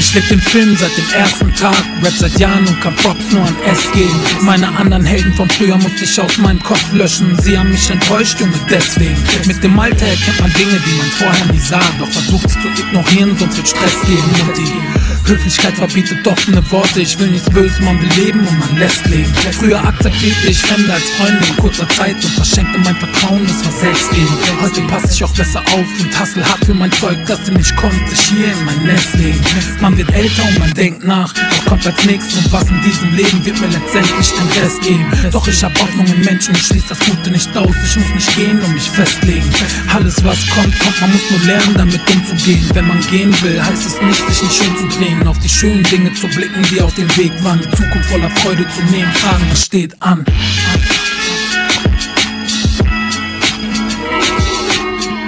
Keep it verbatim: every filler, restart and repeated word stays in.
Ich leb den Film seit dem ersten Tag, Rap seit Jahren und kann Props nur an S geben. Meine anderen Helden von früher musste ich aus meinem Kopf löschen. Sie haben mich enttäuscht, Junge, deswegen. Mit dem Alter erkennt man Dinge, die man vorher nie sah. Doch versucht sie zu ignorieren, sonst wird Stress geben. Und die Höflichkeit verbietet offene Worte. Ich will nichts Böses, man will leben und man lässt leben. Früher akzeptierte ich Fremde als Freunde in kurzer Zeit und verschenkte mein Vertrauen, das war Selbstgeben. Heute passe ich auch besser auf und hustle hart für mein Zeug, dass sie nicht kommt, sich hier in mein Nest legen. Man wird älter und man denkt nach, was kommt als nächstes und was in diesem Leben wird mir letztendlich den Rest geben. Doch ich hab Hoffnung in Menschen, ich schließ das Gute nicht aus, ich muss nicht gehen und mich festlegen. Alles was kommt, kommt, man muss nur lernen damit umzugehen. Wenn man gehen will, heißt es nicht, sich nicht schön zu drehen, auf die schönen Dinge zu blicken, die auf dem Weg waren, die Zukunft voller Freude zu nehmen. Fragen, was steht an?